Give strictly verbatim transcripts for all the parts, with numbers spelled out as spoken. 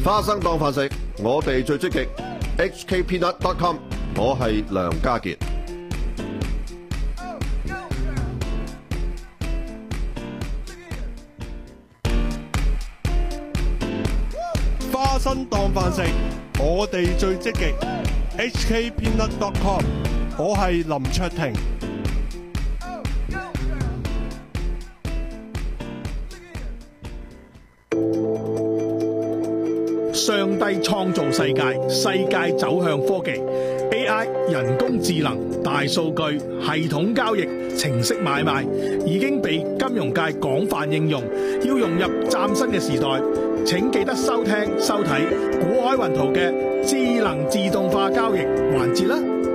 花生當飯食，我哋最積極。H K Peanut dot com， 我係梁家傑。 花生當飯食，我哋最積極。H K Peanut dot com， 我係林卓廷。 上帝創造世界，世界走向科技 A I 人工智能、大數據、系統交易、程式買賣已經被金融界廣泛應用。要融入嶄新嘅時代，請記得收聽收睇股海雲圖嘅智能自動化交易環節啦。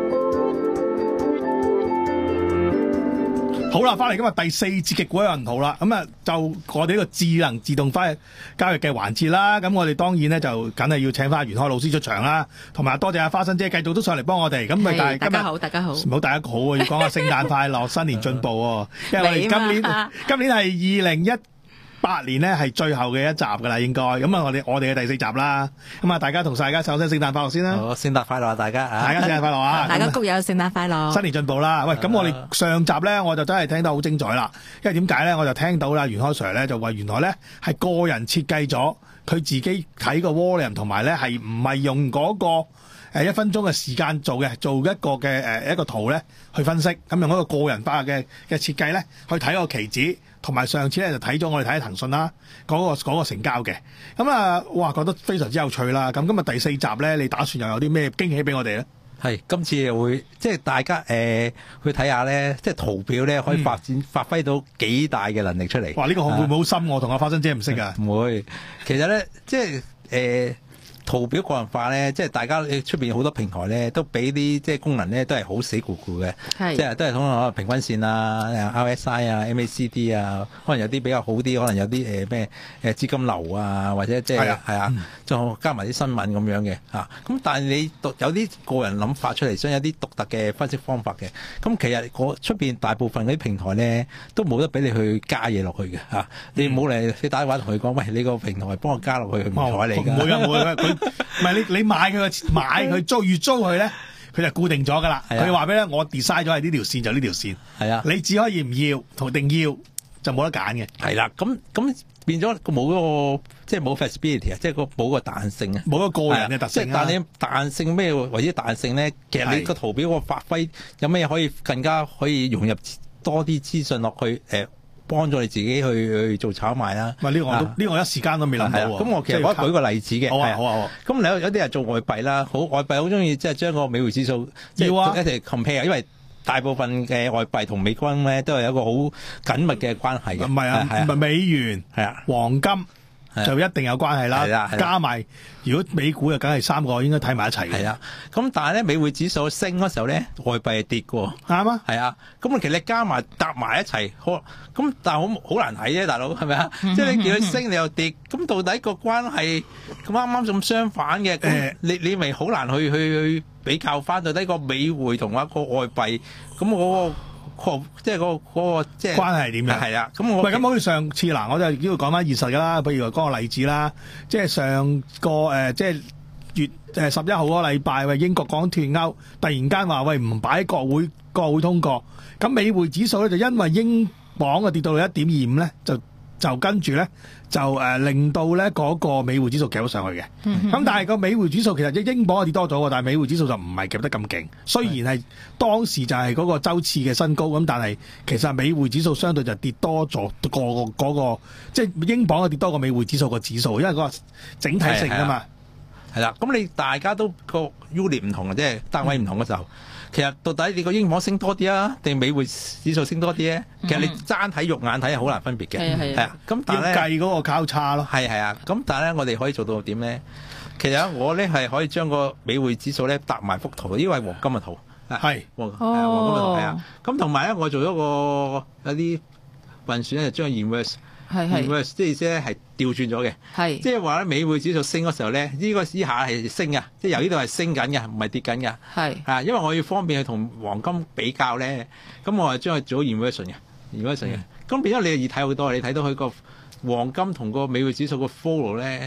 好啦，翻嚟今日第四節嘅股海雲圖啦，咁啊就我哋呢個智能自動化交易嘅環節啦，咁我哋當然咧就梗係要請翻袁開老師出場啦，同埋多謝阿花生姐繼續都上嚟幫我哋，咁咪但係大家好，大家好， 唔好大家好啊，要講下聖誕快樂，新年進步喎，因為我哋今年今年係二零一八年咧係最後嘅一集噶啦，應該咁啊，我哋我哋嘅第四集啦，咁啊大家同大家首先聖誕快樂先啦， 好，聖誕快樂啊大家， 大家聖誕快樂啊， 大家谷友聖誕快樂， 新年進步啦。喂，咁我哋上集咧我就真係聽得好精彩啦，因為點解咧我就聽到啦袁開 Sir 咧就話原來咧係個人設計咗佢自己睇個 volume 同埋咧係唔係用嗰個誒一分鐘嘅時間做嘅，做一個嘅誒一個圖咧去分析，咁用一個個人化嘅嘅設計咧去睇個期指。同埋上次咧就睇咗我哋睇騰訊啦，嗰、嗰個嗰個成交嘅，咁啊，哇，覺得非常之有趣啦！咁今日第四集咧，你打算又有啲咩驚喜俾我哋咧？ 係今次又會即係大家誒、呃、去睇下咧，即係圖表咧可以發展、嗯、發揮到幾大嘅能力出嚟。 哇！呢、呢個會唔會好深？我同阿花生姐唔識㗎。 唔會，其實咧即係誒。呃圖表個人化咧，即係大家出邊好多平台咧，都俾啲即係功能咧，都係好死咕咕嘅，即係都係可能平均線啊、R S I 啊、M A C D 啊，可能有啲比較好啲，可能有啲誒咩誒資金流啊，或者即係係啊，就、嗯、加埋啲新聞咁樣嘅嚇。咁但係你獨有啲個人諗法出嚟，想有啲獨特嘅分析方法嘅。咁其實我出邊大部分嗰啲平台咧，都冇得俾你去加嘢落去嘅嚇、啊。你冇嚟你打電話同佢講，喂，你個平台幫我加落去，唔睬你㗎。 唔會啊，唔會啊，唔係你你買佢個買佢租月租佢咧，佢就固定咗噶啦。佢話俾你，我 design 咗係呢條線就呢條線。係啊，你只可以唔要同定要就冇得揀嘅。 係啦，咁咁變咗冇嗰個即係冇 flexibility 啊，即係個冇個彈性啊，冇個個人嘅特性啊。 即係但你彈性咩為之彈性咧？其實你個圖表個發揮有咩可以更加可以融入多啲資訊落去誒？呃幫助你自己去去做炒賣啦。 喂，呢、這個我都呢、啊這個我一時間都未諗到喎。 咁我其實我舉個例子嘅。 好啊，好啊。 咁你有有啲人做外幣啦，好外幣好中意即係將個美匯指數即係一齊 compare，因為大部分嘅外幣同美金咧都係有一個好緊密嘅關係嘅。唔係啊， 唔係美元係啊，黃金。就一定有關係啦，加埋如果美股就梗係三個應該睇埋一齊嘅。 係啊，咁但係咧美匯指數升嗰時候咧，外幣係跌嘅。 啱啊， 係啊，咁其實你加埋搭埋一齊，好咁，但係好好難睇啫，大佬係咪啊？即係你見佢升你又跌，咁到底個關係咁啱啱咁相反嘅，咁你你咪好難去去去比較翻到底個美匯同一個外幣咁嗰個。即係嗰、那個嗰即係關係點樣？ 係啊，咁我喂咁好似上次嗱，我就要講翻現實㗎啦。譬如話嗰個例子啦，即係上個誒、呃、即係月誒十一號嗰個禮拜，喂英國講脫歐，突然間話喂唔擺國會國會通過，咁美匯指數咧就因為英鎊啊跌到到一點二五咧，就就跟住咧就誒、呃、令到咧嗰、那個美匯指數夾咗上去嘅。咁、嗯、但係個美匯指數其實英鎊係跌多咗喎，但係美匯指數就唔係夾得咁勁。雖然係當時就係嗰個週次嘅新高，咁但係其實美匯指數相對就跌多咗個嗰、那個，即係英鎊係跌多過美匯指數個指數，因為嗰個整體性啊嘛。 係啦，咁你大家都個 unit 唔同嘅，即係單位唔同嘅時候。嗯其實到底你個英鎊升多啲啊，定美匯指數升多啲咧？其實你爭睇肉眼睇係好難分別嘅，係、嗯、啊。咁但係要計嗰個交叉咯。係係啊。咁但係咧，我哋可以做到點咧？其實我咧係可以將個美匯指數咧搭埋幅圖，呢個係黃金嘅圖。係黃金嘅圖係啊。咁同埋咧，我做咗個有啲運算咧，就將 inverse。係係，即係意思咧係調轉咗嘅，係即係話咧美匯指數升嗰時候咧，呢、這個以下係升嘅，即係由呢度係升緊嘅，唔係跌緊嘅，係啊，因為我要方便去同黃金比較咧，咁我係將佢做 inversion 嘅 inversion 嘅，咁變咗你就易睇好多，你睇到佢個黃金同個美匯指數個 follow 咧，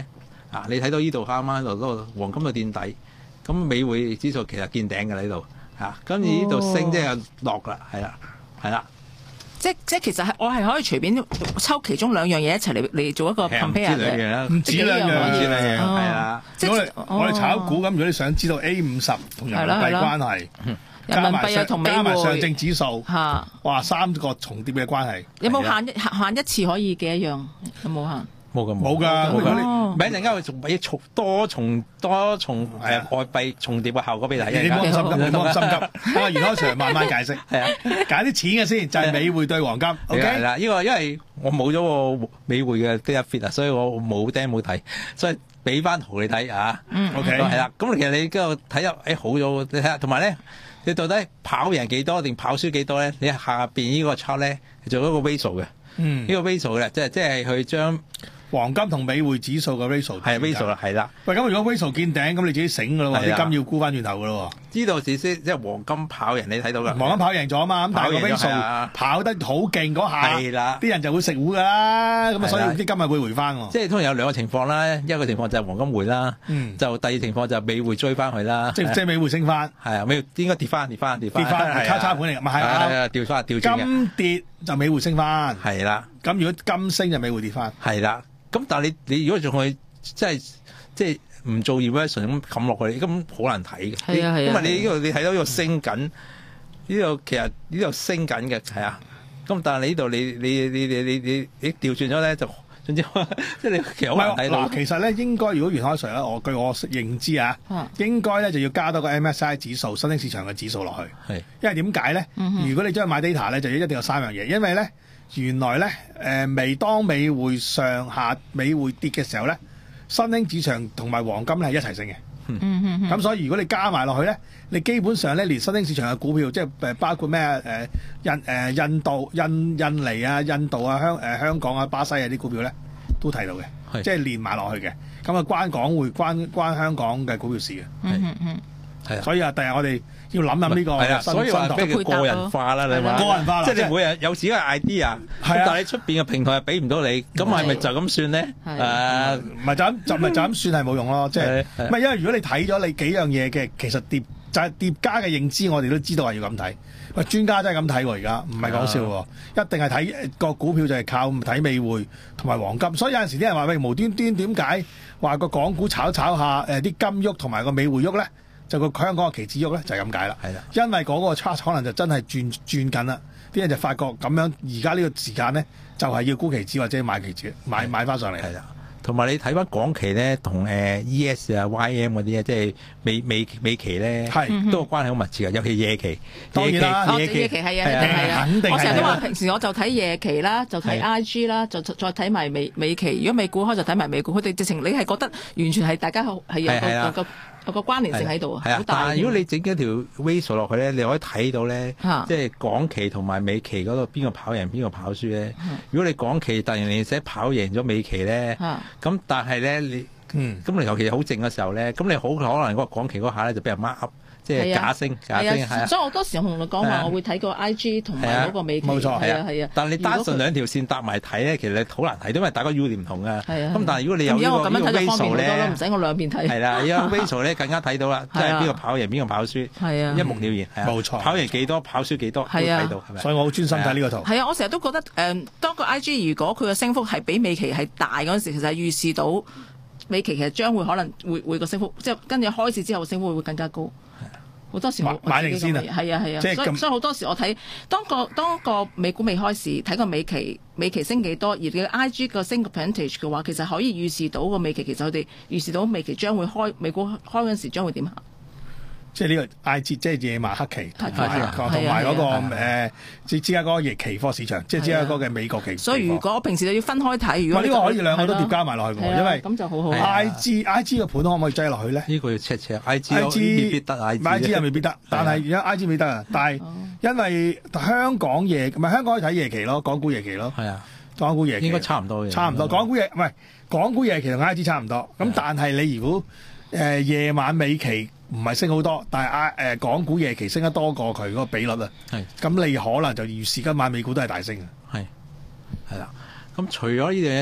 啊，你睇到呢度啱啱喺度嗰個黃金嘅墊底，咁美匯指數其實見頂嘅喺度嚇，咁而呢度升即係落啦，係啦，係啦。 即即其實係我係可以隨便抽其中兩樣嘢一齊嚟嚟做一個 compare 嘅， 唔止兩樣，唔止兩樣， 係啦。 即係我哋炒股咁，如果你想知道 A 五十同人民幣關係， 人民幣又同美匯加埋上證指數，哇，三個重疊嘅關係。 有冇限一限一次可以幾一樣？有冇限？ 冇㗎， 冇㗎。 如果你唔係一陣間會重重多重多重誒外幣重疊嘅效果俾你睇。 你唔好咁心急，你唔好咁心急。等阿袁開 Sir 慢慢解釋。 係啊， 揀啲錢嘅先，就係美匯對黃金。OK 係啦，呢個因為我冇咗個美匯嘅 data fit 啊，所以我冇釘冇睇，所以俾翻圖你睇啊。 嗯 ，OK 係啦。咁其實你嗰度睇入誒好咗，你睇下，同埋咧，你到底跑贏幾多定跑輸幾多咧？你下邊呢個 chart 咧做一個 ratio 嘅。 嗯， 呢個 ratio 嘅，即係即係去將黃金同美匯指數嘅 ratio 係 ratio 啦，係啦。 喂，咁如果 ratio 見頂，咁你自己醒噶咯喎，啲金要沽翻轉頭噶咯喎。 呢度只先即係黃金跑贏，你睇到㗎。 黃金跑贏咗啊嘛，咁但係個 ratio 跑得好勁嗰下， 係啦， 啲人就會食糊㗎啦。咁啊，所以啲金係會回翻喎。 即係通常有兩個情況啦，一個情況就係黃金回啦， 嗯，就第二情況就係美匯追翻去啦。 即即係美匯升翻， 係啊，美應該跌翻跌翻跌翻， 跌翻係交叉盤嚟㗎，咪係啊， 調翻調轉嘅。 金跌就美匯升翻， 係啦。 咁如果金升就美匯跌翻， 係啦。咁但係你你如果仲去即係即係唔做 reversion 咁冚落去，咁好難睇嘅。 係啊係啊。 因為你呢度你睇到呢度升緊，呢度其實呢度升緊嘅係啊。咁但係你呢度你你你你你你你調轉咗咧就總之即係你其實好難睇到。 嗱，其實咧應該如果袁開 Sir 咧，我據我認知啊，應該咧就要加多個 M S C I 指數新興市場嘅指數落去。係，因為點解咧？如果你將買 data 咧，就一定有三樣嘢，因為咧。原來咧，誒未當美匯上下美匯跌嘅時候咧，新興市場同埋黃金咧係一齊升嘅。 嗯嗯咁所以如果你加埋落去咧，你基本上咧連新興市場嘅股票，即係誒包括咩誒印誒印度、印印尼啊、印度啊、香誒香港啊、巴西啊啲股票咧都睇到嘅，即係連埋落去嘅。咁啊關港匯關關香港嘅股票事嘅。 嗯嗯嗯。 係。所以啊，第日我哋要諗諗呢個係啊，所以話咩叫個人化啦？你話個人化啦， 即係你每日有自己嘅 idea，但係你出邊嘅平台係俾唔到你，咁係咪就咁算咧？誒， 唔係就咁就咪就咁算係冇用咯，即係唔係因為如果你睇咗你幾樣嘢嘅，其實疊就係疊加嘅認知，我哋都知道係要咁睇。喂，專家真係咁睇喎，而家唔係講笑喎，一定係睇個股票就係靠睇美匯同埋黃金。所以有陣時啲人話喂，無端端點解話個港股炒炒下誒啲金喐同埋個美匯喐咧？就個香港嘅期指喐咧，就係咁解啦。係啦，因為嗰個 chart 可能就真係轉轉緊啦，啲人就發覺咁樣而家呢個時間咧，就係要沽期指或者買期指，買買翻上嚟。係啦， 同埋你睇翻港期咧，同誒 E S 啊、Y M 嗰啲啊，即係美美美期咧，係都關係好密切嘅，尤其夜期。 當然啦， 夜期夜期係啊，係啊， 肯定係。 我成日都話平時我就睇夜期啦，就睇 I G 啦，就再睇埋美美期。如果美股開就睇埋美股，佢哋直情你係覺得完全係大家係有個有個。有個關聯性喺度啊，好大。 但係如果你整一條 ratio 落去咧，你可以睇到咧，即係港期同埋美期嗰度邊個跑贏邊個跑輸咧。如果你港期突然間寫跑贏咗美期咧，咁但係咧你，咁你尤其好靜嘅時候咧，咁你好可能嗰個港期嗰下咧就俾人 mark up。即係假升，假升係啊！ 所以我多時同你講話，我會睇個 I G 同埋嗰個美期， 冇錯， 係啊係啊。 但係你單純兩條線搭埋睇咧，其實你好難睇，因為大家 U 點唔同啊。 係啊。 咁但係如果你有呢個呢個 ratio 咧， 唔使我兩邊睇。 係啦，有 ratio 咧更加睇到啦，即係邊個跑贏邊個跑輸， 係啊， 一目了然。 冇錯。 跑贏幾多，跑輸幾多，都睇到係咪？ 所以我好專心睇呢個圖。 係啊，我成日都覺得誒，當個 I G 如果佢嘅升幅係比美期係大嗰陣時，其實係預示到美期其實將會可能會會個升幅，即係跟住開始之後升幅會會更加高。好多時我買定先啊， 係啊係啊，所以所以好多時我睇當個當個美股未開市，睇個美期美期升幾多，而你 I G 個升個 percentage 嘅話，其實可以預示到個美期，其實佢哋預示到美期將會開美股開嗰陣時將會點行。 即係呢個 I G，即係夜晚黑期，同埋同埋嗰個誒，即係芝加哥嘅期貨市場，即係芝加哥嘅美國期。 所以如果平時你要分開睇，如果呢個可以兩個都疊加埋落去喎，因為咁就好好。 I G I G 嘅盤可唔可以擠落去咧？ 呢個要 check check。I G 未必得，I G 又未必得，但係而家 I G 未得啊！但係因為香港夜唔係香港可以睇夜期咯，港股夜期咯。 係啊， 港股夜期應該差唔多嘅。 差唔多，港股夜唔係港股夜期同 I G 差唔多。咁但係你如果誒夜晚美期唔係升好多，但係啊誒港股夜期升得多過佢嗰個比率啊，係咁你可能就預示今晚美股都係大升嘅， 係係啦。咁除咗呢樣嘢就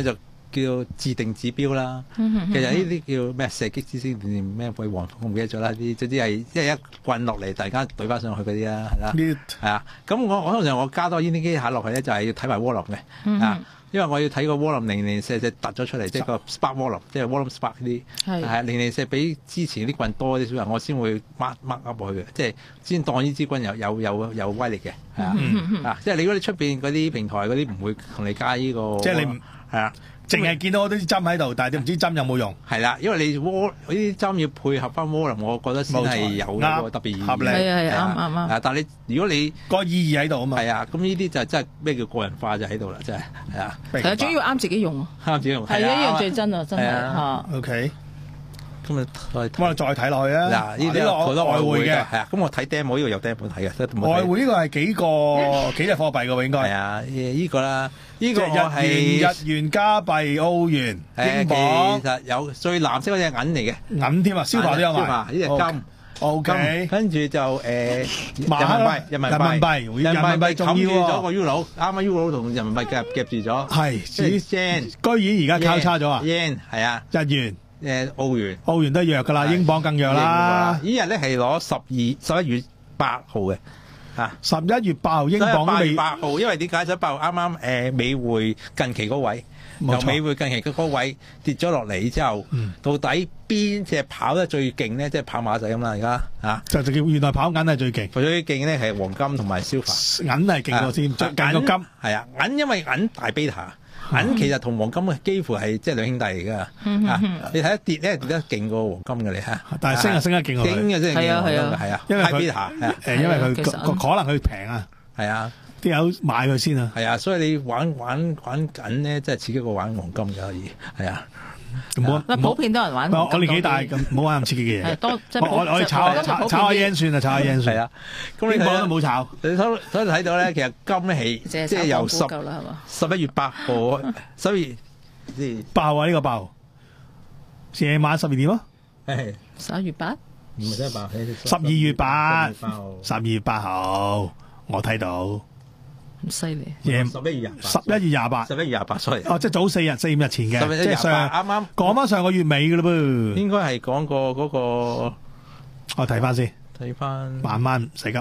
叫自定指標啦。 嗯其實呢啲叫咩射擊之星定咩鬼黃蜂，我唔記得咗啦。啲總之係即係一棍落嚟，大家懟翻上去嗰啲啦，係啦。 呢係啊，咁我我通常我加多呢啲機械落去咧，就係要睇埋渦輪嘅啊。因為我要睇個渦輪零零四四突咗出嚟，即係個 spark 渦輪，即係 volume spark 呢啲， 係係零零四比之前啲棍多啲少少，我先會 mark mark up 落去嘅，即係先當呢支棍有有有有威力嘅，係啊，啊，即係你如果你出邊嗰啲平台嗰啲唔會同你加呢個， 即係你唔係啊。 淨係見到嗰啲針喺度，但係你唔知針有冇用。 係啦，因為你渦呢啲針要配合翻渦輪，我覺得先係有嗰個特別意義。 合理係啊係啊啱啱啱啊，但係你如果你個意義喺度啊嘛。 係啊，咁呢啲就真係咩叫個人化就喺度啦，真係係啊。 係啊，主要啱自己用啊， 啱自己用係一樣最真啊，真係係啊嚇。 OK， 咁啊，再咁我哋再睇落去啊。 嗱，呢啲呢個好多外匯嘅， 嘅係啊。咁我睇 demo 呢個有 demo 睇嘅， 外匯呢個係幾個幾隻貨幣嘅喎，應該係啊，呢個啦，呢個我即係係日元、日元、加幣、澳元、 誒英鎊、 其實有最藍色嗰隻銀嚟嘅， 銀添啊，消化都有埋。 呢隻金。 O K， 跟住就誒人民馬啦幣，人民人民幣幣，人民幣仲要喎冚住咗個 Euro，啱啱 Euro 同人民幣夾夾住咗， 係即係 yen， 居然而家交叉咗啊！ yen 係啊， 日元、 誒澳元， 澳元都弱噶啦，英鎊更弱啦。 呢日咧係攞十二十一月八號嘅嚇， 十一月八號英鎊都八月未八號，因為點解？十一八號啱啱誒美匯近期嗰位。 冇錯由美匯近期嘅高位跌咗落嚟之後， 嗯到底邊隻跑得最勁咧？即係跑馬仔咁啦，而家嚇。 就就叫原來跑銀係最勁， 最勁咧係黃金同埋 silver， 銀係勁過先，最勁過金。 係啊，銀因為銀大 beta，銀其實同黃金啊幾乎係即係兩兄弟嚟㗎。啊，你睇一跌咧跌得勁過黃金嘅你嚇， 但係升就升得勁過佢升嘅真係勁過黃金嘅係啊， 因為 high 佢 beta 係啊， 誒，因為佢其實個可能佢平啊， 係啊。 啲友買佢先啊。 係啊，所以你玩玩玩緊咧，真係刺激過玩黃金嘅可以，係啊。 唔好嗱，普遍多人玩我黃金我年紀大， 多啲咁唔好玩咁刺激嘅嘢。 係多即係我我我哋炒即係炒炒下普遍 yen 算啦，炒下 yen 算。 係啊，咁英你睇鎊都冇炒。 你所所以睇到咧，其實金咧係淨係即係由十炒港股夠啦，係嘛？ 十一月八號，十一月即係爆啊！呢個爆，夜晚十二點咯， 誒十一月八， 唔係真係八， 十二月八， 十號十二月八號，我睇到咁犀利。 夜十一月廿八， 十一月廿八。 十一月廿八，sorry， 哦，即係早四日、四五日前嘅， 十一月廿即係上八啱啱講翻上個月尾嘅嘞噃。 應該係講過嗰個我睇翻先， 睇翻慢慢唔使急。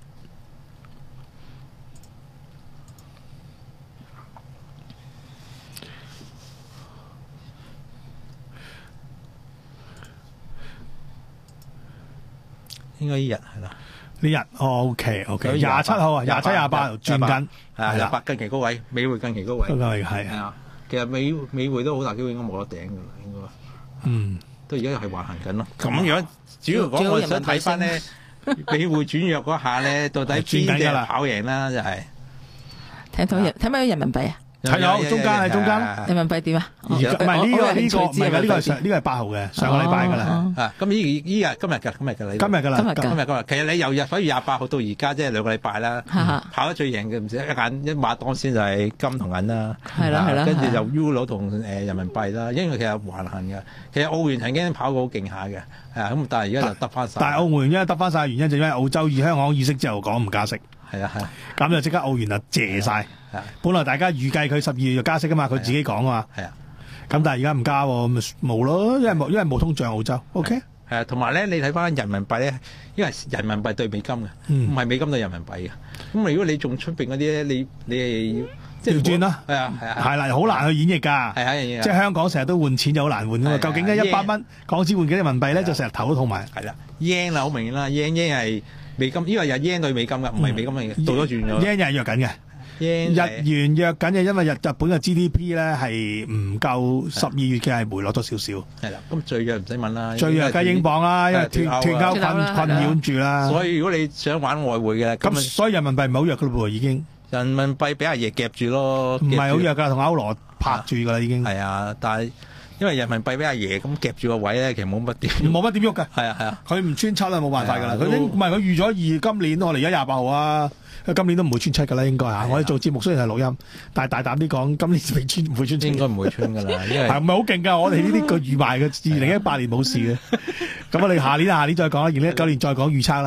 應該呢日係啦， 呢日哦，OK OK，廿七號啊，廿七廿八轉緊， 係啊， 係啦， 廿八近期高位，美匯近期高位， 嗰個係係， 係啊，其實美美匯都好大機會應該冇得頂㗎啦，應該。 嗯， 都而家係橫行緊咯。咁樣主要講，我想睇翻咧美匯轉弱嗰下咧，到底邊隻跑贏啦？就係睇到人睇埋人民幣啊？ 睇到中間喺中間。 人民幣點啊？ 而家唔係呢個呢個唔係㗎，呢個係上呢個係八號嘅，上個禮拜㗎啦。 啊，咁呢依日今日㗎，今日㗎啦。 今日㗎啦， 今日㗎今日今日，其實你由日十一月廿八號到而家，即係兩個禮拜啦。跑得最贏嘅唔止一眼一馬當先就係金同銀啦。 係啦係啦。 跟住就 Euro 同誒人民幣啦，因為其實橫行嘅。其實澳元曾經跑過好勁下嘅，係啊，咁但係而家就得翻晒。 但係澳元因為得翻晒，原因就因為澳洲以香港意識之後講唔加息。 係啊係啊， 咁就即刻澳元啊謝晒。 係啊， 本來大家預計佢十二月就加息噶嘛，佢自己講啊嘛。 係啊， 咁但係而家唔加喎，咁咪冇咯，因為冇因為冇通脹澳洲。OK。 係啊，同埋咧，你睇翻人民幣咧，因為人民幣對美金嘅，唔係美金對人民幣嘅。咁如果你仲出邊嗰啲咧，你你係要即係調轉啦。 係啊係啊， 係啦，好難去演繹㗎。 係啊， 即係香港成日都換錢就好難換㗎嘛。究竟咧一百蚊港紙換幾人民幣咧，就成日頭都痛埋。 係啦 yen 啦，好明顯啦 yen yen 係美金，因為有 yen 對美金㗎，唔係美金嚟嘅，倒咗轉咗。 yen 又係弱緊嘅。日元弱緊嘅，因為日日本嘅 G D P 咧係唔夠十二月嘅，係回落咗少少。 係啦，咁最弱唔使問啦， 最弱梗係英鎊啦，因為脱脱歐困困擾住啦。 所以如果你想玩外匯嘅， 咁所以人民幣唔係好弱噶咯噃，已經。 人民幣俾阿爺夾住咯， 唔係好弱噶，同歐羅拍住噶啦已經。 係啊，但係因為人民幣俾阿爺咁夾住個位咧，其實冇乜點， 冇乜點喐㗎。 係啊係啊， 佢唔穿七啊，冇辦法㗎啦。佢唔係佢預咗二今年，我哋而家廿八號啊。今年都唔會穿七㗎啦，應該嚇。我哋做節目雖然係錄音，但係大膽啲講，今年未穿唔會穿七。 應該唔會穿㗎啦，因為係唔係好勁㗎？我哋呢啲個預賣嘅，二零一八年冇事嘅。咁我哋下年下年再講啦，二零一九年再講預測啦。 係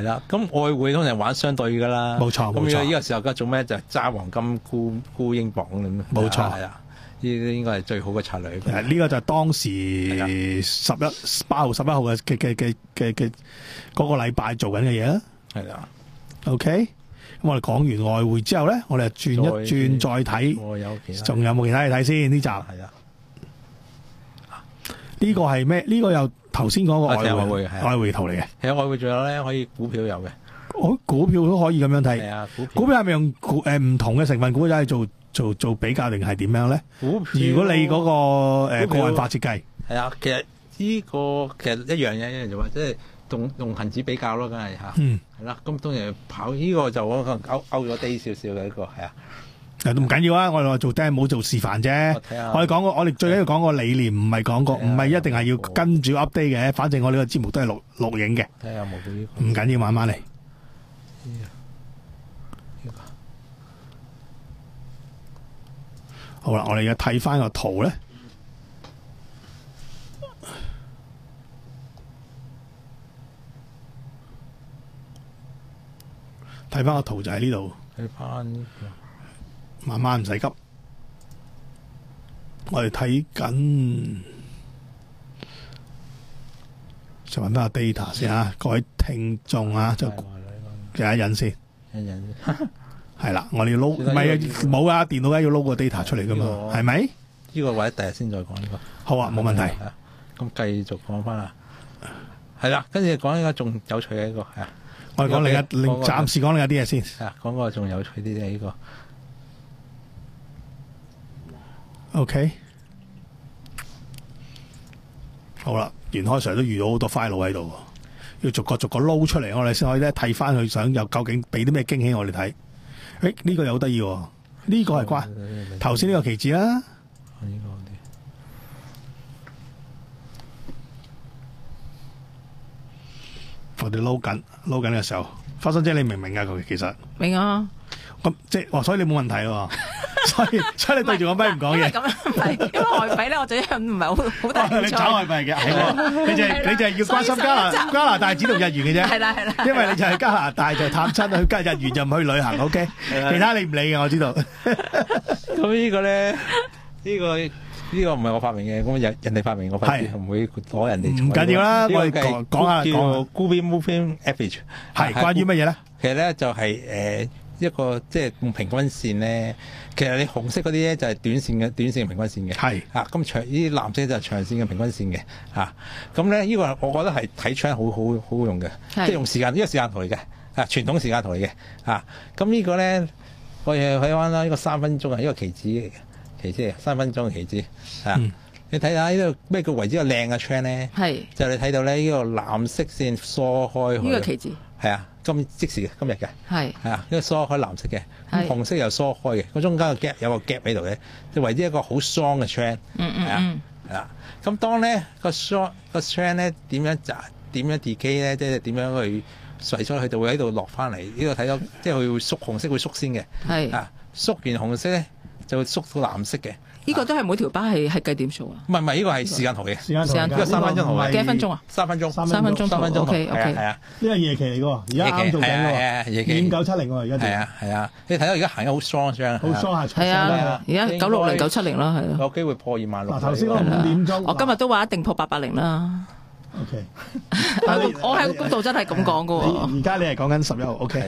係啦，咁外匯通常玩相對㗎啦， 冇錯冇錯咁呢個時候而家做咩就係揸黃金沽沽英鎊咁， 冇錯係啦，呢啲應該係最好嘅策略。 誒呢個就係當時十一八號十一號嘅嘅嘅嘅嘅嘅嗰個禮拜做緊嘅嘢啦。 係啦 OK，咁我哋講完外匯之後咧，我哋就轉一轉再睇， 我有其他， 仲有冇其他嘢睇先？呢集係啦， 呢個係咩？呢個又頭先講個外啊係外匯匯係啊外匯圖嚟嘅。 其實外匯仲有咧，可以股票有嘅， 我股票都可以咁樣睇。 係啊，股票股票係咪用股誒唔同嘅成分股仔去做做做比較定係點樣咧？ 股票如果你嗰、個誒、 股票個人化設計， 係啊，其實呢個其實一樣嘢，一樣就話即係用用恒指比較咯，梗係嚇， 嗯， 係啦。咁當然跑呢個就可能勾勾咗低少少嘅呢個係啊。 誒都唔緊要啊！我哋話做 demo 冇做示範啫。 我睇下我哋講個，我哋最緊要講個理念，唔係講個，唔係一定係要跟住 update 嘅。反正我呢個節目都係錄錄影嘅， 睇下有冇到呢個。 唔緊要，慢慢嚟。 呢個好啦，我哋而家睇翻個圖咧，睇翻個圖就喺呢度， 睇翻呢個。 慢慢唔使急。我哋睇緊，就揾翻個 data 先啊，各位聽眾啊，就有一忍先。 一人係啦，我哋要撈，唔係啊冇啊，電腦梗係要撈個 data 出嚟噶嘛，係咪？ 呢個或者第日先再講呢個。 好啊，冇問題。 係啊咁繼續講翻啦。係啦，跟住講呢個仲有趣嘅呢個係啊。 我哋講另一另講個暫時講另一啲嘢先。 係啊，講個仲有趣啲嘅呢個。 OK， 好啦，袁開 Sir 都遇到好多 file 喺度，要逐個逐個撈出嚟，我哋先可以咧睇翻佢想又究竟俾啲咩驚喜我哋睇。誒，呢個又好得意喎，呢個係關頭先呢個期指啦。 呢個我哋撈緊撈緊嘅時候，花生姐你明唔明啊？佢其實明啊， 咁即係哇，所以你冇問題咯。所以所以你對住個咪唔講嘢。 咁樣唔係，因為外幣咧，我最近唔係好好大興趣。 你炒外幣嘅，係喎，你就係你就係要關心加拿加拿大指同日元嘅啫。 係啦係啦， 因為你就係加拿大就探親去加日元就唔去旅行 ，OK？其他你唔理嘅，我知道。 咁呢個咧，呢個呢個唔係我發明嘅，咁人人哋發明，我費事唔會攞人哋。 唔緊要啦，我哋講講下叫講。 Gooby Moving Average 係關於乜嘢咧？ 其實咧就係誒一個即係用平均線咧。其實你紅色嗰啲咧就係短線嘅短線嘅平均線嘅。係啊，咁長呢啲藍色就係長線嘅平均線嘅。嚇，咁咧呢個我覺得係睇出好好好好用嘅，即係用時間呢個時間圖嚟嘅，啊傳統時間圖嚟嘅。啊，咁呢個咧我哋睇翻啦，呢個三分鐘啊，呢個期指嚟嘅。期指三分鐘嘅期指啊！嗯、你睇下呢度咩叫為之個靚嘅 trend 咧？係就你睇到咧呢個藍色線疏開，呢個期指係啊，今即時嘅今日嘅係係啊，呢個疏開藍色嘅，咁紅色又疏開嘅，個中間個 gap 有個 gap 喺度嘅，就為之一個好 strong 嘅 trend。嗯嗯嗯，係啦。咁當咧個 short 個 trend 咧點樣就點樣 decay 咧，即係點樣去甩出去，就會喺度落翻嚟。呢度睇到即係佢會縮紅色會縮先嘅，係啊，縮完紅色咧。就會縮到藍色嘅， 呢個都係每條巴係係計點數啊？ 唔係唔係，呢個係時間圖嘅， 時間圖， 呢個三分鐘圖嘅， 幾多分鐘啊？ 三分鐘， 三分鐘， 三分鐘圖， OK OK， 係啊， 呢個夜期嚟嘅喎，而家啱做緊嘅喎，五九七零喎，而家係啊係啊，你睇到而家行得好 strong 張， 好 strong 係啊，而家九六零九七零啦，係啊， 有機會破二萬六。 嗱，頭先嗰五點鐘， 我今日都話一定破八百零啦。 OK， 我喺個公道真係咁講噶喎。 而家你係講緊十一號 ，OK。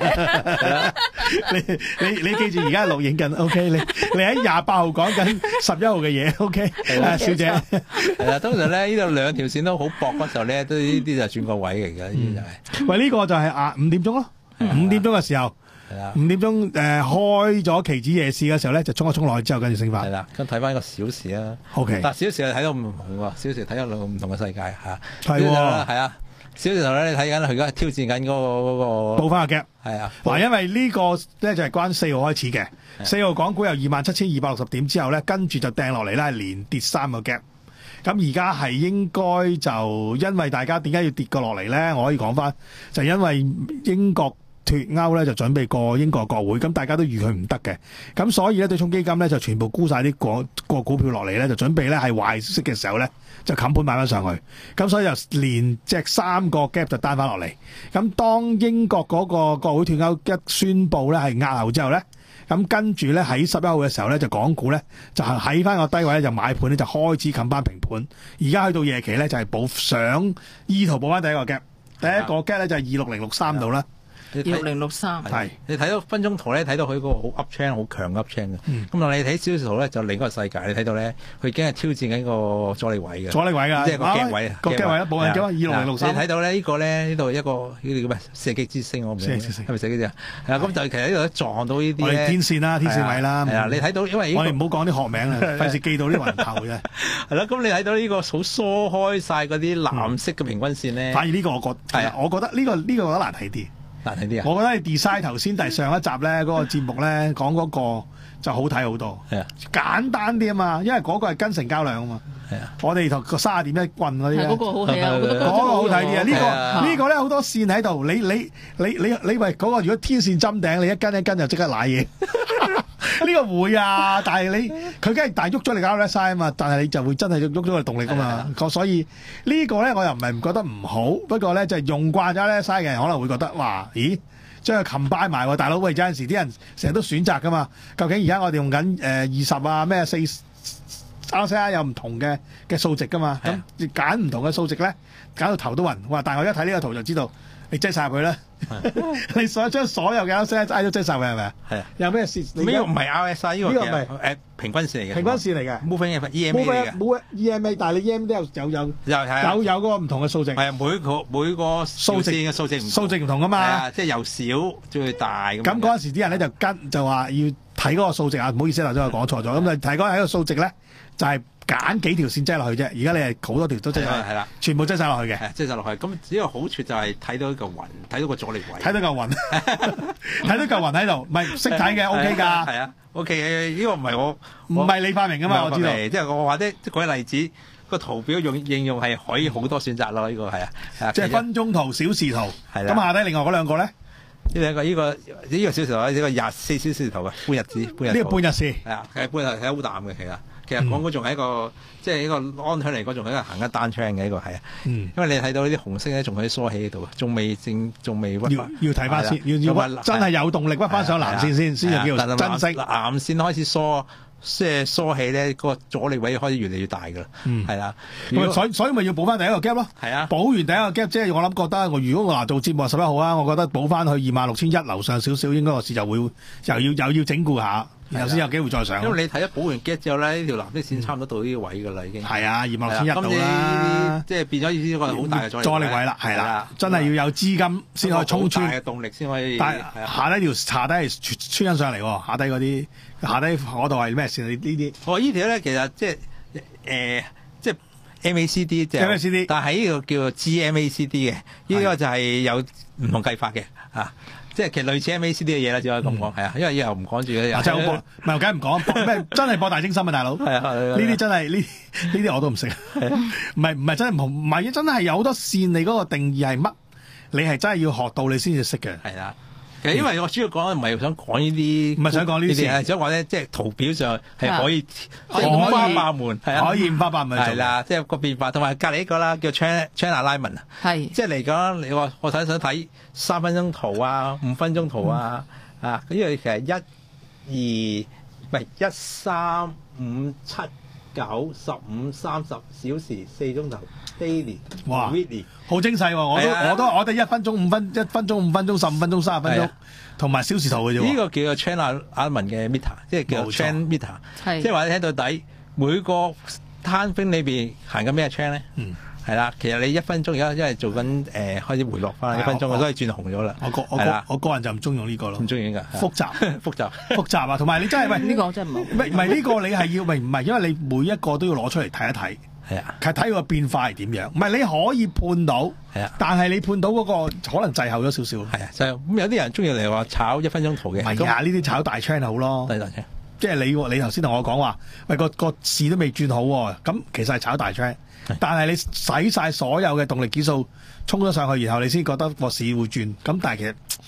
你你你記住，而家錄影緊 ，OK。你你喺廿八號講緊十一號嘅嘢 ，OK。啊，小姐。 係啊，通常咧呢度兩條線都好薄嗰時候咧，都呢啲就轉個位嚟㗎，呢啲就係。 喂，呢個就係啊五點鐘咯，五點鐘嘅時候。五點鐘誒、呃、開咗期指夜市嘅時候咧，就衝一衝落去之後，跟住升翻。係啦，咁睇翻個小時啦。 OK， 但小時就睇到唔同喎，小時睇到兩個唔同嘅世界嚇。 係喎， 係啊，小時頭咧你睇緊佢而家挑戰緊嗰、嗰個嗰、嗰個。報翻個 gap。係啊， 嗱，因為呢個咧就係關四號開始嘅，四號港股由二萬七千二百六十點之後咧，跟住就掟落嚟啦，連跌三個 gap。咁而家係應該就因為大家點解要跌過落嚟咧？我可以講翻，就係、因為英國脱歐咧就準備過英國國會，咁大家都預佢唔得嘅，咁所以咧對沖基金咧就全部沽晒啲個個股票落嚟咧，就準備咧係壞消息嘅時候咧就冚盤買翻上去，咁所以就連隻三個 gap 就單翻落嚟。咁當英國嗰個國會脱歐一宣布咧係押後之後咧，咁跟住咧喺十一號嘅時候咧就港股咧就係喺翻個低位咧就買盤咧就開始冚翻平盤，而家去到夜期咧就係補想意圖補翻第一個 gap。第一個 gap 咧就係二六零六三度啦， 二六零六三係你睇到分鐘圖咧，睇到佢個好 up trend 好強 up trend 嘅。咁但你睇小時圖咧，就另一個世界。你睇到咧，佢已經係挑戰緊個阻力位嘅。 阻力位㗎， 即係個鏡位， 個鏡位啦，冇人叫啊，二六零六三。 你睇到咧呢個咧呢度一個呢啲叫咩射擊之星，我唔記得係咪射擊之星？係啊，咁就其實呢度撞到呢啲我哋天線啦，天線位啦。 係啊，你睇到因為我哋唔好講啲學名啦，費事記到啲雲頭啫。 係啦，咁你睇到呢個好疏開晒嗰啲藍色嘅平均線咧。 反而呢個我覺係啊，我覺得呢個呢個覺得難睇啲。 難睇啲啊！ 我覺得你 design 頭先第上一集咧嗰個節目咧講嗰個就好睇好多， 係啊， 簡單啲啊嘛，因為嗰個係跟成交量啊嘛， 係啊， 我哋同個卅點一棍嗰啲咧， 嗰個好睇啊，我覺得嗰個好睇啲啊，呢啊個呢個咧好多線喺度，你你你你你喂嗰個如果天線針頂，你一跟一跟就即刻瀨嘢。呢個會啊，但係你佢梗係大喐咗你 R S I 啊嘛，但係你就會真係喐咗個動力噶嘛，咁所以呢個咧我又唔係唔覺得唔好，不過咧就係用慣咗 R S I 嘅人可能會覺得哇，咦，將佢 combine 埋喎，大佬喂，有陣時啲人成日都選擇噶嘛，究竟而家我哋用緊誒二十啊咩四 R S I 有唔同嘅嘅數值噶嘛，咁揀唔同嘅數值咧，搞到頭都暈，哇！但係我一睇呢個圖就知道。你擠晒入去啦！你所將所有嘅 R S I 都擠晒入去係咪啊？係啊！有咩事？ 呢個唔係 R S I， 呢個係誒平均線嚟嘅。 平均線嚟嘅 ，moving E M A 嚟嘅。 冇 E M A， 但係你 E M A 都有有有有有嗰個唔同嘅數值。 係啊，每個每個數值嘅數值唔數值唔同啊嘛。 係啊，即係由少最大咁。 咁嗰陣時啲人咧就跟就話要睇嗰個數值啊！唔好意思，頭先我講錯咗。咁就睇嗰喺個數值咧，就係揀幾條線擠落去啫。而家你係好多條都擠落去，係啦，全部擠晒落去嘅， 擠晒落去。咁呢個好處就係睇到一個雲，睇到個阻力位， 睇到嚿雲，睇到嚿雲喺度，唔係識睇嘅 O K 㗎。 係啊 ，O K 呢個唔係我唔係你發明㗎嘛，我知道。 即係我話啲即係舉例子，個圖表用應用係可以好多選擇咯。呢個係啊， 即係分鐘圖、小時圖。係啦。咁下低另外嗰兩個咧？ 呢兩個呢個呢個小時圖呢個廿四小時圖嘅半日子，半日。 呢個半日線。 係啊，係半日係好淡嘅其實。其實港股仲係一個，嗯、即係呢個安向嚟講，仲係一個行一單槍嘅呢個係啊。嗯、因為你睇到呢啲紅色咧，仲可以梳起喺度，仲未正，仲未屈。要要睇翻先，要要屈，真係有動力屈翻上藍線先，先至叫做真升。 藍線開始梳，即係梳起咧，個阻力位開始越嚟越大㗎啦。嗯，係啦。 所以所以咪要補翻第一個 gap 咯。係啊，補完第一個 gap，即係我諗覺得，我如果我嗱做節目十一號啊，我覺得補翻去二萬六千一樓上少少，應該個市就會又要又要整固下。然後先有機會再上。因為你睇咗補完 get 之後咧，呢條藍色線差唔多到呢個位㗎啦，已經。係啊，二萬六千一度啦。 即係變咗呢個好大嘅阻力阻力位啦，係啦，真係要有資金先可以衝穿。 大嘅動力先可以。 但係下低條下低係穿緊上嚟喎，下低嗰啲下低嗰度係咩線？呢啲？ 哦，呢條咧其實即係誒，即係 M A C D 即係 M A C D， 但係呢個叫做 G M A C D 嘅，呢個就係有唔同計法嘅啊。即係其實類似 M A C D 嘅嘢啦，只可以咁講係啊，因為以後唔講住嘅。 啊，真係好博，唔係我梗係唔講咩，真係博大精深啊，大佬。係啊，呢啲真係呢呢啲我都唔識。唔係唔係真係唔係真係有好多線，你嗰個定義係乜？你係真係要學到你先至識嘅。係啦。 其實因為我主要講唔係想講呢啲， 唔係想講呢啲， 係想講咧，即係圖表上係可以五花八門， 可以五花八門係啦，即係個變化。同埋隔離一個啦，叫 Channel Alignment 啊，係即係嚟講，你話我睇想睇三分鐘圖啊，五分鐘圖啊，啊，因為其實一二唔係一三五七九十五三十小時四鐘頭 daily， 哇，好精細喎！我都我都我哋一分鐘五分一分鐘五分鐘十五分鐘三十分鐘，同埋小時圖嘅啫。 呢個叫做 Channel Alignment 嘅 meter， 即係叫做 Channel meter， 即係話你睇到底每個攤分裏邊行緊咩 channel 咧？嗯，係啦，其實你一分鐘而家因為做緊誒開始回落翻一分鐘，我都係轉紅咗啦。 我個我個我個人就唔中意用呢個咯， 唔中意呢個複雜複雜複雜啊！同埋你真係喂呢個真係唔好， 唔係唔係呢個你係要喂唔係，因為你每一個都要攞出嚟睇一睇。係啊，係睇個變化係點樣，唔係你可以判到，係啊，但係你判到嗰個可能滯後咗少少。係啊，就咁有啲人中意嚟話炒一分鐘圖嘅，唔係啊，呢啲炒大 channel 好咯，大 channel，即係你你頭先同我講話，喂個個市都未轉好喎，咁其實係炒大 channel，但係你使晒所有嘅動力指數衝咗上去，然後你先覺得個市會轉，咁但係其實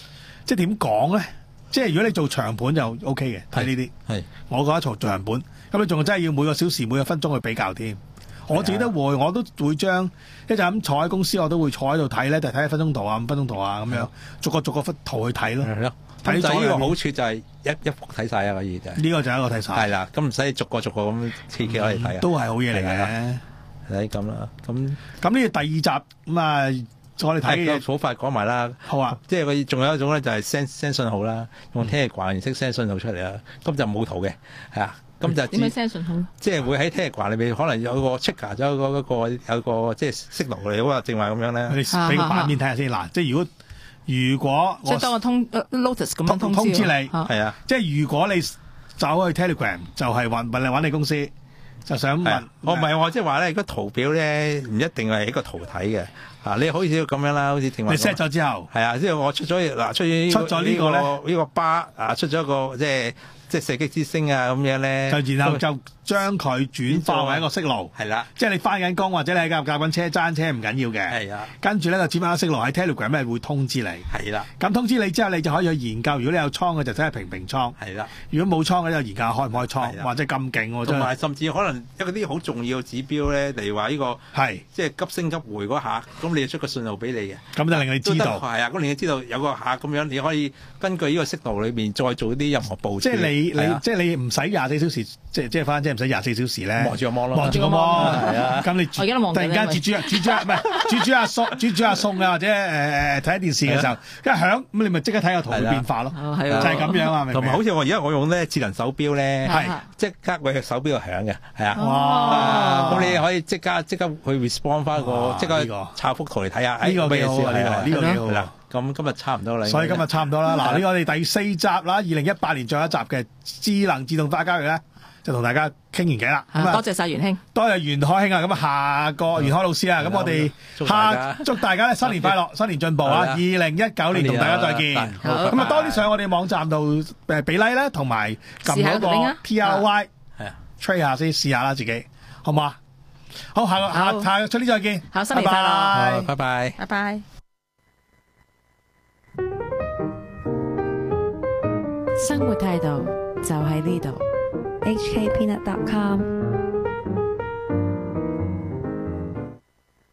即係點講咧？即係如果你做長盤就 O K 嘅，睇呢啲。 係， 我覺得做長盤，咁你仲真係要每個小時每個分鐘去比較添。我自己都會，我都會將一陣咁坐喺公司，我都會坐喺度睇咧，就睇下分鐘圖啊、五分鐘圖啊咁樣，逐個逐個幅圖去睇咯。 係咯， 睇咗呢個好處就係一一幅睇晒啊，可以就係。 呢個就係一個睇晒。 係啦，咁唔使逐個逐個咁刺激可以睇啊。 都係好嘢嚟嘅。 係咁啦，咁咁呢個第二集咁啊，我哋睇嘅嘢好快講埋啦。 好啊， 即係佢仲有一種咧，就係 send send 信號啦，用 Telegram 形式 send 信號出嚟啦。咁就冇圖嘅，係啊。咁就點樣 send 信號？ 即係會喺 Telegram 裏邊可能有個 trigger 咗個嗰個有個即係 signal 嚟，好啊，正話咁樣咧。 你俾個版面睇下先嗱，即係如果如果即係當個通 notice 咁樣通通知你， 係啊， 即係如果你走去 Telegram 就係揾揾你揾你公司，就想問， 我唔係我即係話咧，個圖表咧唔一定係一個圖體嘅。啊！你好似咁樣啦，好似正話。 你 set 咗之後， 係啊，即係我出咗嗱，出咗出咗呢個咧， 呢個巴啊，出咗一個即係即係射擊之星啊咁樣咧。 就然後就將佢轉化為一個息路。 係啦， 即係你翻緊工或者你喺架架緊車揸車唔緊要嘅。 係啊。跟住咧就轉翻個息路喺 Telegram 咧會通知你。 係啦。 咁通知你之後，你就可以去研究。如果你有倉嘅就睇下平平倉。 係啦。如果冇倉嘅就研究開唔開倉，或者咁勁喎。 同埋甚至可能一啲好重要嘅指標咧，例如話呢個係即係急升急回嗰下，咁你就出個信號俾你嘅， 咁就令你知道。 係啊，咁令你知道有個下咁樣，你可以根據呢個息路裏面再做啲任何部署。 即係你你即係你唔使廿四小時，即係即係翻即係唔使廿四小時咧。 望住個網咯， 望住個網。 係啊。 咁你突然間煮煮煮煮唔係煮煮下餸煮煮下餸啊，或者誒誒睇電視嘅時候一響，咁你咪即刻睇個圖嘅變化咯。 係啊， 就係咁樣啊。 同埋好似我而家我用咧智能手錶咧，係即刻佢嘅手錶度響嘅，係啊。哇！咁你可以即刻即刻去 respond 翻個即刻抄幅圖嚟睇下。 呢個幾好啊！呢個呢個幾好啦。咁今日差唔多啦。 所以今日差唔多啦。嗱，呢個我哋第四集啦，二零一八年最後一集嘅智能自動化交易咧，就同大家傾完偈啦。咁啊， 多謝晒袁兄， 多謝袁海興啊。咁啊，下個袁海老師啊，咁我哋下祝大家咧新年快樂，新年進步啊！二零一九年同大家再見。咁啊，多啲上我哋網站度誒俾 like 啦，同埋撳嗰個 T R Y 係啊 ，trade 下先試下啦，自己好唔好啊？好，下個下下個出年再見。 好，新年快樂， 拜拜， 拜拜。 生活態度就喺呢度。H K Peanut dot com